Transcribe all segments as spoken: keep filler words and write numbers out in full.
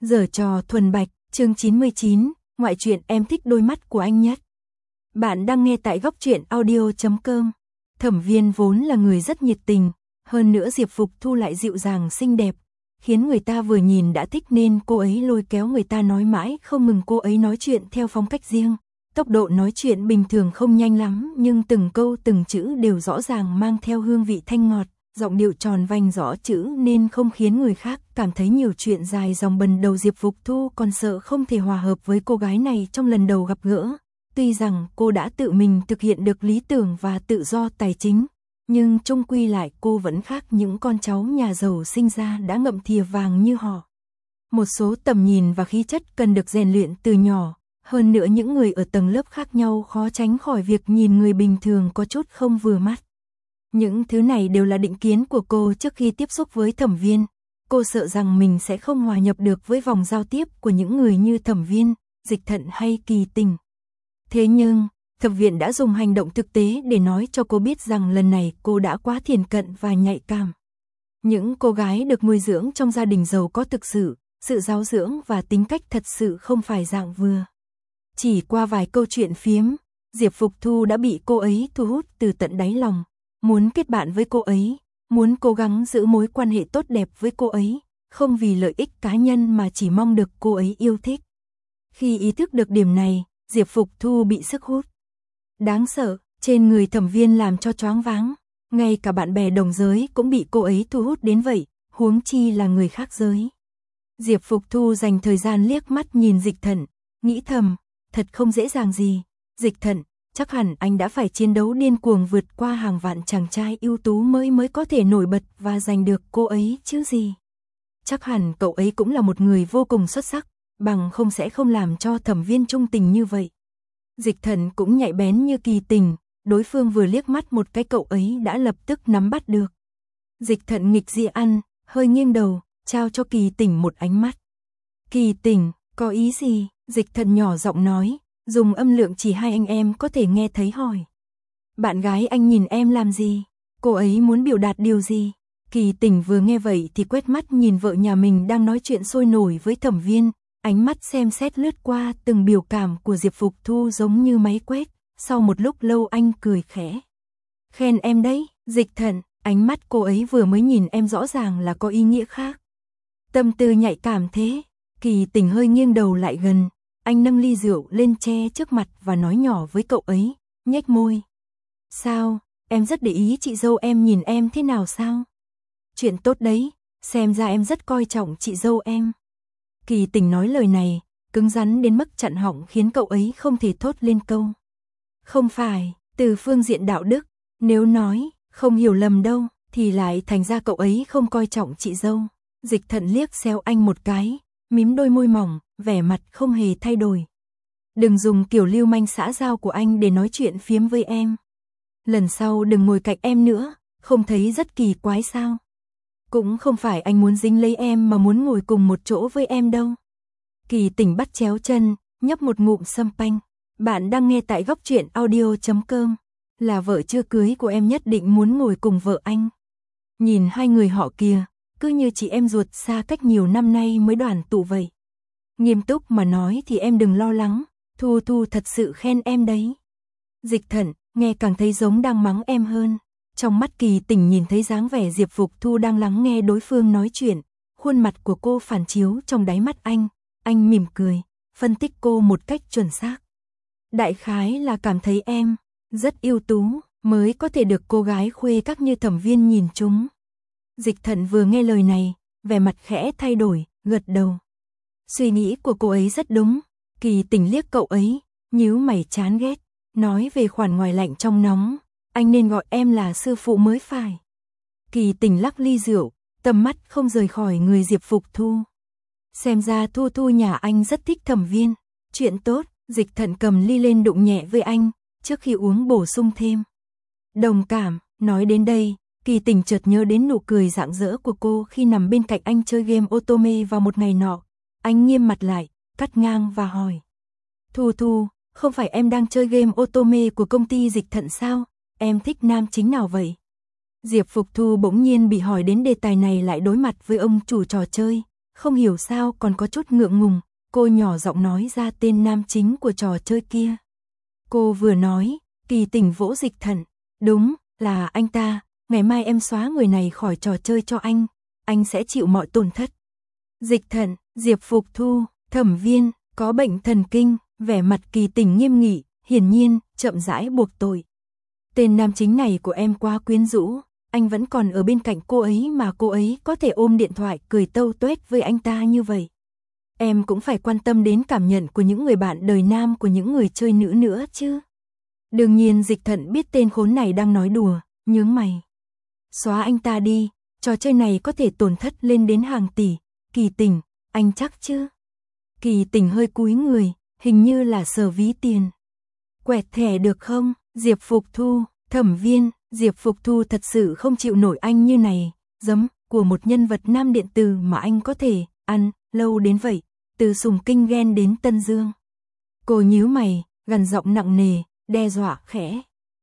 Giở trò thuần bạch, chương chín mươi chín, ngoại truyện em thích đôi mắt của anh nhất. Bạn đang nghe tại góc truyện audio chấm com. Thẩm Viên vốn là người rất nhiệt tình, hơn nữa Diệp Phục Thu lại dịu dàng xinh đẹp, khiến người ta vừa nhìn đã thích nên cô ấy lôi kéo người ta nói mãi không ngừng. Cô ấy nói chuyện theo phong cách riêng, tốc độ nói chuyện bình thường không nhanh lắm nhưng từng câu từng chữ đều rõ ràng mang theo hương vị thanh ngọt. Giọng điệu tròn vành rõ chữ nên không khiến người khác cảm thấy nhiều chuyện dài dòng. Bần đầu Diệp Phục Thu còn sợ không thể hòa hợp với cô gái này trong lần đầu gặp gỡ. Tuy rằng cô đã tự mình thực hiện được lý tưởng và tự do tài chính, nhưng chung quy lại cô vẫn khác những con cháu nhà giàu sinh ra đã ngậm thìa vàng như họ. Một số tầm nhìn và khí chất cần được rèn luyện từ nhỏ, hơn nữa những người ở tầng lớp khác nhau khó tránh khỏi việc nhìn người bình thường có chút không vừa mắt. Những thứ này đều là định kiến của cô trước khi tiếp xúc với Thẩm Viên. Cô sợ rằng mình sẽ không hòa nhập được với vòng giao tiếp của những người như Thẩm Viên, Dịch Thận hay Kỳ Tình. Thế nhưng, Thẩm Viện đã dùng hành động thực tế để nói cho cô biết rằng lần này cô đã quá thiển cận và nhạy cảm. Những cô gái được nuôi dưỡng trong gia đình giàu có thực sự, sự giáo dưỡng và tính cách thật sự không phải dạng vừa. Chỉ qua vài câu chuyện phiếm, Diệp Phục Thu đã bị cô ấy thu hút từ tận đáy lòng. Muốn kết bạn với cô ấy, muốn cố gắng giữ mối quan hệ tốt đẹp với cô ấy, không vì lợi ích cá nhân mà chỉ mong được cô ấy yêu thích. Khi ý thức được điểm này, Diệp Phục Thu bị sức hút đáng sợ trên người Thẩm Viên làm cho choáng váng, ngay cả bạn bè đồng giới cũng bị cô ấy thu hút đến vậy, huống chi là người khác giới. Diệp Phục Thu dành thời gian liếc mắt nhìn Dịch Thận, nghĩ thầm, thật không dễ dàng gì, Dịch Thận. Chắc hẳn anh đã phải chiến đấu điên cuồng vượt qua hàng vạn chàng trai ưu tú mới mới có thể nổi bật và giành được cô ấy chứ gì. Chắc hẳn cậu ấy cũng là một người vô cùng xuất sắc, bằng không sẽ không làm cho Thẩm Viên trung tình như vậy. Dịch Thận cũng nhạy bén như Kỳ Tình, đối phương vừa liếc mắt một cái cậu ấy đã lập tức nắm bắt được. Dịch Thận nghịch dị ăn, hơi nghiêng đầu, trao cho Kỳ Tình một ánh mắt. Kỳ Tình, có ý gì? Dịch Thận nhỏ giọng nói, dùng âm lượng chỉ hai anh em có thể nghe thấy hỏi. Bạn gái anh nhìn em làm gì? Cô ấy muốn biểu đạt điều gì? Kỳ Tình vừa nghe vậy thì quét mắt nhìn vợ nhà mình đang nói chuyện sôi nổi với Thẩm Viên, ánh mắt xem xét lướt qua từng biểu cảm của Diệp Phục Thu giống như máy quét, sau một lúc lâu anh cười khẽ. Khen em đấy, Dịch Thận, ánh mắt cô ấy vừa mới nhìn em rõ ràng là có ý nghĩa khác. Tâm tư nhạy cảm thế, Kỳ Tình hơi nghiêng đầu lại gần. Anh nâng ly rượu lên che trước mặt và nói nhỏ với cậu ấy, nhếch môi. Sao, em rất để ý chị dâu em nhìn em thế nào sao? Chuyện tốt đấy, xem ra em rất coi trọng chị dâu em. Kỳ Tình nói lời này, cứng rắn đến mức chặn họng khiến cậu ấy không thể thốt lên câu. Không phải, từ phương diện đạo đức, nếu nói, không hiểu lầm đâu, thì lại thành ra cậu ấy không coi trọng chị dâu. Dịch Thận liếc xéo anh một cái, mím đôi môi mỏng, vẻ mặt không hề thay đổi. Đừng dùng kiểu lưu manh xã giao của anh để nói chuyện phiếm với em. Lần sau đừng ngồi cạnh em nữa, không thấy rất kỳ quái sao? Cũng không phải anh muốn dính lấy em mà muốn ngồi cùng một chỗ với em đâu. Kỳ Tình bắt chéo chân, nhấp một ngụm sâm panh. Bạn đang nghe tại góc truyện audio chấm com. Là vợ chưa cưới của em nhất định muốn ngồi cùng vợ anh. Nhìn hai người họ kia, cứ như chị em ruột xa cách nhiều năm nay mới đoàn tụ vậy. Nghiêm túc mà nói thì em đừng lo lắng, Thu Thu thật sự khen em đấy. Dịch Thận, nghe càng thấy giống đang mắng em hơn. Trong mắt Kỳ Tình nhìn thấy dáng vẻ Diệp Phục Thu đang lắng nghe đối phương nói chuyện, khuôn mặt của cô phản chiếu trong đáy mắt anh, anh mỉm cười, phân tích cô một cách chuẩn xác. Đại khái là cảm thấy em rất ưu tú, mới có thể được cô gái khuê các như Thẩm Viên nhìn chúng. Dịch Thận vừa nghe lời này, vẻ mặt khẽ thay đổi, gật đầu. Suy nghĩ của cô ấy rất đúng. Kỳ Tình liếc cậu ấy, nhíu mày chán ghét, nói về khoản ngoài lạnh trong nóng, anh nên gọi em là sư phụ mới phải. Kỳ Tình lắc ly rượu, tầm mắt không rời khỏi người Diệp Phục Thu. Xem ra Thu Thu nhà anh rất thích Thẩm Viên, chuyện tốt. Dịch Thận cầm ly lên đụng nhẹ với anh, trước khi uống bổ sung thêm. Đồng cảm, nói đến đây, Kỳ Tình chợt nhớ đến nụ cười rạng rỡ của cô khi nằm bên cạnh anh chơi game Otome vào một ngày nọ. Anh nghiêm mặt lại, cắt ngang và hỏi. Thu Thu, không phải em đang chơi game Otome của công ty Dịch Thận sao? Em thích nam chính nào vậy? Diệp Phục Thu bỗng nhiên bị hỏi đến đề tài này lại đối mặt với ông chủ trò chơi. không hiểu sao còn có chút ngượng ngùng, cô nhỏ giọng nói ra tên nam chính của trò chơi kia. Cô vừa nói, Kỳ Tình vỗ Dịch Thận, đúng, là anh ta, ngày mai em xóa người này khỏi trò chơi cho anh, anh sẽ chịu mọi tổn thất. Dịch Thận, Diệp Phục Thu, Thẩm Viên, có bệnh thần kinh, vẻ mặt Kỳ Tình nghiêm nghị, hiển nhiên, chậm rãi buộc tội. Tên nam chính này của em quá quyến rũ, anh vẫn còn ở bên cạnh cô ấy mà cô ấy có thể ôm điện thoại cười tâu tuét với anh ta như vậy. Em cũng phải quan tâm đến cảm nhận của những người bạn đời nam của những người chơi nữ nữa chứ. Đương nhiên Dịch Thận biết tên khốn này đang nói đùa, nhướng mày. Xóa anh ta đi, trò chơi này có thể tổn thất lên đến hàng tỷ, Kỳ Tình, anh chắc chứ? Kỳ Tình hơi cúi người, hình như là sờ ví tiền. Quẹt thẻ được không? Diệp Phục Thu, Thẩm Viên, Diệp Phục Thu thật sự không chịu nổi anh như này, giấm, của một nhân vật nam điện tử mà anh có thể ăn lâu đến vậy, từ Sùng Kinh Ghen đến Tân Dương. Cô nhíu mày, gằn giọng nặng nề, đe dọa khẽ.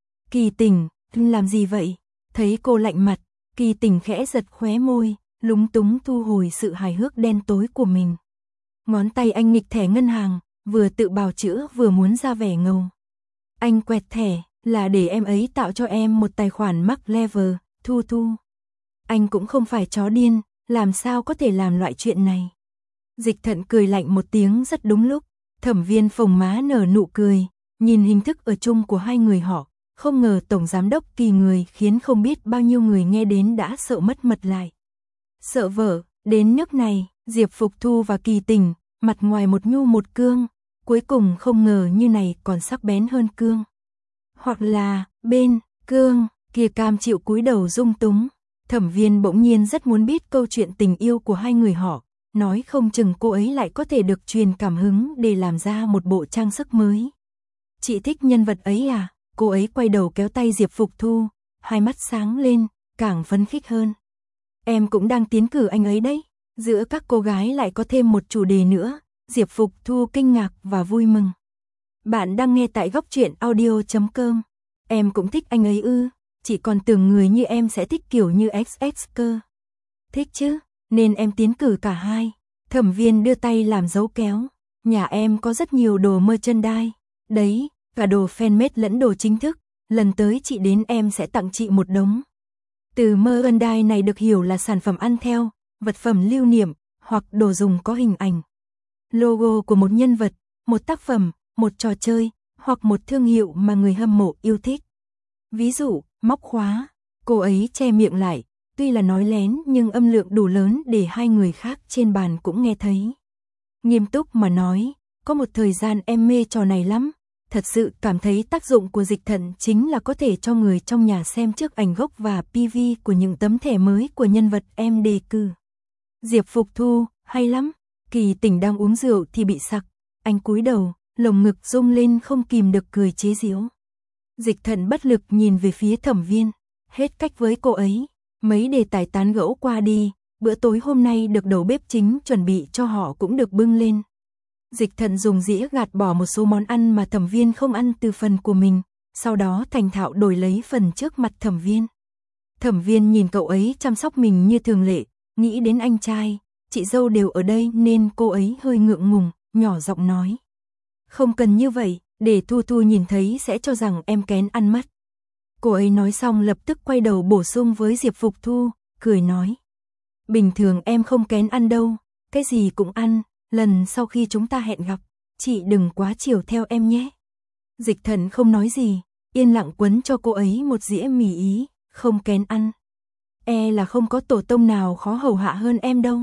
Kỳ Tình, làm gì vậy? Thấy cô lạnh mặt, Kỳ Tình khẽ giật khóe môi, lúng túng thu hồi sự hài hước đen tối của mình. Ngón tay anh nghịch thẻ ngân hàng, vừa tự bào chữa vừa muốn ra vẻ ngầu. Anh quẹt thẻ, là để em ấy tạo cho em một tài khoản Max Level, Thu Thu. Anh cũng không phải chó điên, làm sao có thể làm loại chuyện này. Dịch Thận cười lạnh một tiếng rất đúng lúc, Thẩm Viên phồng má nở nụ cười, nhìn hình thức ở chung của hai người họ, không ngờ tổng giám đốc Kỳ người khiến không biết bao nhiêu người nghe đến đã sợ mất mật lại. Sợ vợ, đến nước này, Diệp Phục Thu và Kỳ Tình, mặt ngoài một nhu một cương, cuối cùng không ngờ như này còn sắc bén hơn cương. Hoặc là, bên, cương, kia cam chịu cúi đầu dung túng. Thẩm Viên bỗng nhiên rất muốn biết câu chuyện tình yêu của hai người họ, nói không chừng cô ấy lại có thể được truyền cảm hứng để làm ra một bộ trang sức mới. Chị thích nhân vật ấy à? Cô ấy quay đầu kéo tay Diệp Phục Thu, hai mắt sáng lên, càng phấn khích hơn. Em cũng đang tiến cử anh ấy đấy. Giữa các cô gái lại có thêm một chủ đề nữa, Diệp Phục Thu kinh ngạc và vui mừng. Bạn đang nghe tại góc truyện audio chấm com. Em cũng thích anh ấy ư, chỉ còn tưởng người như em sẽ thích kiểu như ích ích cơ. Thích chứ, nên em tiến cử cả hai. Thẩm Viên đưa tay làm dấu kéo. Nhà em có rất nhiều đồ merchandise. Đấy, cả đồ fanmade lẫn đồ chính thức. Lần tới chị đến em sẽ tặng chị một đống. Từ merchandise này được hiểu là sản phẩm ăn theo, vật phẩm lưu niệm, hoặc đồ dùng có hình ảnh. Logo của một nhân vật, một tác phẩm, một trò chơi, hoặc một thương hiệu mà người hâm mộ yêu thích. Ví dụ, móc khóa. Cô ấy che miệng lại, tuy là nói lén nhưng âm lượng đủ lớn để hai người khác trên bàn cũng nghe thấy. Nghiêm túc mà nói, có một thời gian em mê trò này lắm. Thật sự cảm thấy tác dụng của Dịch Thận chính là có thể cho người trong nhà xem trước ảnh gốc và pê vê của những tấm thẻ mới của nhân vật em đề cử. Diệp Phục Thu, hay lắm. Kỳ Tình đang uống rượu thì bị sặc. Anh cúi đầu, lồng ngực rung lên không kìm được cười chế giễu. Dịch Thận bất lực nhìn về phía Thẩm Viên. Hết cách với cô ấy. Mấy đề tài tán gẫu qua đi, bữa tối hôm nay được đầu bếp chính chuẩn bị cho họ cũng được bưng lên. Dịch Thận dùng dĩa gạt bỏ một số món ăn mà Thẩm Viên không ăn từ phần của mình, sau đó thành thạo đổi lấy phần trước mặt Thẩm Viên. Thẩm Viên nhìn cậu ấy chăm sóc mình như thường lệ, nghĩ đến anh trai, chị dâu đều ở đây nên cô ấy hơi ngượng ngùng, nhỏ giọng nói. Không cần như vậy, để Thu Thu nhìn thấy sẽ cho rằng em kén ăn mất. Cô ấy nói xong lập tức quay đầu bổ sung với Diệp Phục Thu, cười nói. Bình thường em không kén ăn đâu, cái gì cũng ăn, lần sau khi chúng ta hẹn gặp, chị đừng quá chiều theo em nhé. Dịch Thận không nói gì, yên lặng quấn cho cô ấy một dĩa mì Ý, không kén ăn. E là không có tổ tông nào khó hầu hạ hơn em đâu.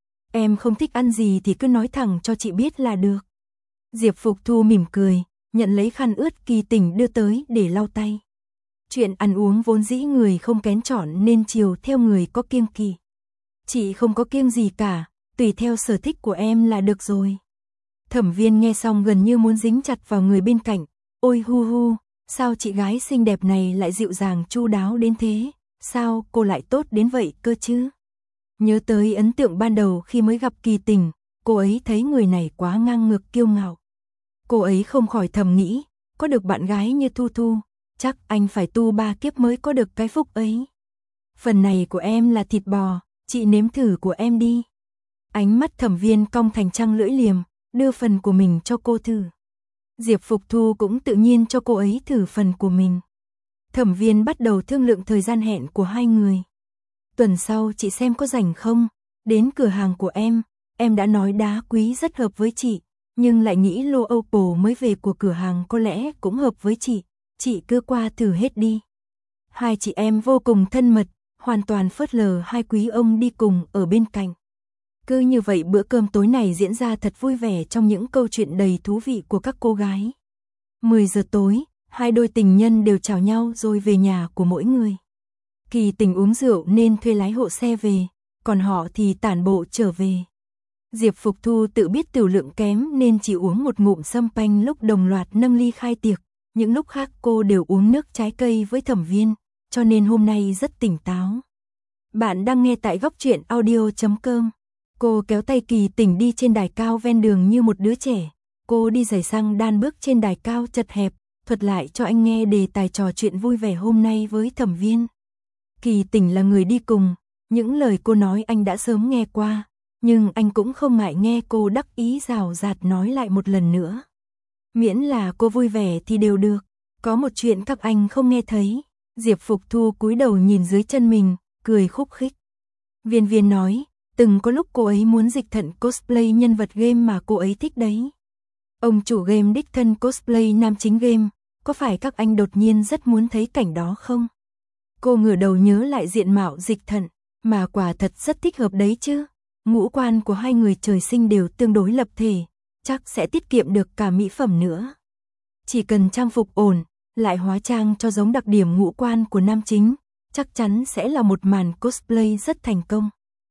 Em không thích ăn gì thì cứ nói thẳng cho chị biết là được. Diệp Phục Thu mỉm cười, nhận lấy khăn ướt Kỳ Tình đưa tới để lau tay. Chuyện ăn uống vốn dĩ người không kén chọn nên chiều theo người có kiêng kỵ. Chị không có kiêng gì cả, tùy theo sở thích của em là được rồi. Thẩm Viên nghe xong gần như muốn dính chặt vào người bên cạnh. Ôi hu hu, sao chị gái xinh đẹp này lại dịu dàng chu đáo đến thế? Sao cô lại tốt đến vậy cơ chứ? Nhớ tới ấn tượng ban đầu khi mới gặp Kỳ Tình, cô ấy thấy người này quá ngang ngược kiêu ngạo. Cô ấy không khỏi thầm nghĩ, có được bạn gái như Thu Thu, chắc anh phải tu ba kiếp mới có được cái phúc ấy. Phần này của em là thịt bò, chị nếm thử của em đi. Ánh mắt Thẩm Viên cong thành trăng lưỡi liềm, đưa phần của mình cho cô thử. Diệp Phục Thu cũng tự nhiên cho cô ấy thử phần của mình. Thẩm Viên bắt đầu thương lượng thời gian hẹn của hai người. Tuần sau chị xem có rảnh không? Đến cửa hàng của em, em đã nói đá quý rất hợp với chị, nhưng lại nghĩ lô opal mới về của cửa hàng có lẽ cũng hợp với chị, chị cứ qua thử hết đi. Hai chị em vô cùng thân mật, hoàn toàn phớt lờ hai quý ông đi cùng ở bên cạnh. Cứ như vậy bữa cơm tối này diễn ra thật vui vẻ trong những câu chuyện đầy thú vị của các cô gái. mười giờ tối, hai đôi tình nhân đều chào nhau rồi về nhà của mỗi người. Kỳ Tình uống rượu nên thuê lái hộ xe về, còn họ thì tản bộ trở về. Diệp Phục Thu tự biết tiểu lượng kém nên chỉ uống một ngụm sâm panh lúc đồng loạt nâng ly khai tiệc. Những lúc khác cô đều uống nước trái cây với Thẩm Viên, cho nên hôm nay rất tỉnh táo. Bạn đang nghe tại góc truyện audio chấm com. Cô kéo tay Kỳ Tình đi trên đài cao ven đường như một đứa trẻ. Cô đi giày xăng đan bước trên đài cao chật hẹp, thuật lại cho anh nghe đề tài trò chuyện vui vẻ hôm nay với Thẩm Viên. Kỳ Tình là người đi cùng, những lời cô nói anh đã sớm nghe qua, nhưng anh cũng không ngại nghe cô đắc ý rào rạt nói lại một lần nữa. Miễn là cô vui vẻ thì đều được, có một chuyện các anh không nghe thấy. Diệp Phục Thu cúi đầu nhìn dưới chân mình, cười khúc khích. Viên Viên nói, từng có lúc cô ấy muốn dịch thận cosplay nhân vật game mà cô ấy thích đấy. Ông chủ game đích thân cosplay nam chính game, có phải các anh đột nhiên rất muốn thấy cảnh đó không? Cô ngửa đầu nhớ lại diện mạo dịch thận, mà quả thật rất thích hợp đấy chứ. Ngũ quan của hai người trời sinh đều tương đối lập thể, chắc sẽ tiết kiệm được cả mỹ phẩm nữa. Chỉ cần trang phục ổn, lại hóa trang cho giống đặc điểm ngũ quan của nam chính, chắc chắn sẽ là một màn cosplay rất thành công.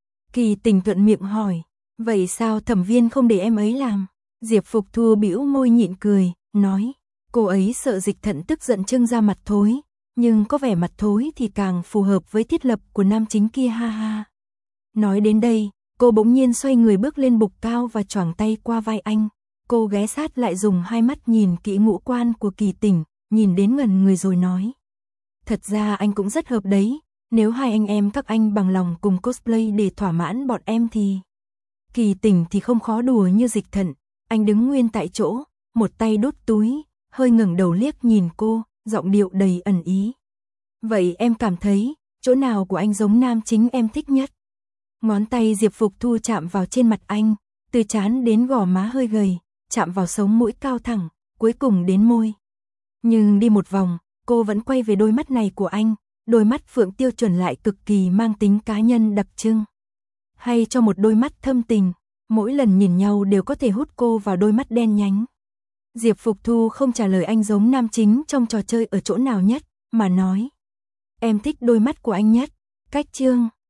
Kỳ Tình thuận miệng hỏi, vậy sao Thẩm Viên không để em ấy làm? Diệp Phục Thu bĩu môi nhịn cười, nói, cô ấy sợ dịch thận tức giận trưng ra mặt thối, nhưng có vẻ mặt thối thì càng phù hợp với thiết lập của nam chính kia ha ha. Nói đến đây, cô bỗng nhiên xoay người bước lên bục cao và choàng tay qua vai anh. Cô ghé sát lại dùng hai mắt nhìn kỹ ngũ quan của Kỳ Tình, nhìn đến ngẩn người rồi nói. Thật ra anh cũng rất hợp đấy, nếu hai anh em các anh bằng lòng cùng cosplay để thỏa mãn bọn em thì... Kỳ Tình thì không khó đùa như dịch thận, anh đứng nguyên tại chỗ, một tay đút túi, hơi ngẩng đầu liếc nhìn cô, giọng điệu đầy ẩn ý. Vậy em cảm thấy, chỗ nào của anh giống nam chính em thích nhất? Ngón tay Diệp Phục Thu chạm vào trên mặt anh, từ trán đến gò má hơi gầy, chạm vào sống mũi cao thẳng, cuối cùng đến môi. Nhưng đi một vòng, cô vẫn quay về đôi mắt này của anh, đôi mắt phượng tiêu chuẩn lại cực kỳ mang tính cá nhân đặc trưng. Hay cho một đôi mắt thâm tình, mỗi lần nhìn nhau đều có thể hút cô vào đôi mắt đen nhánh. Diệp Phục Thu không trả lời anh giống nam chính trong trò chơi ở chỗ nào nhất, mà nói. Em thích đôi mắt của anh nhất. Cách chương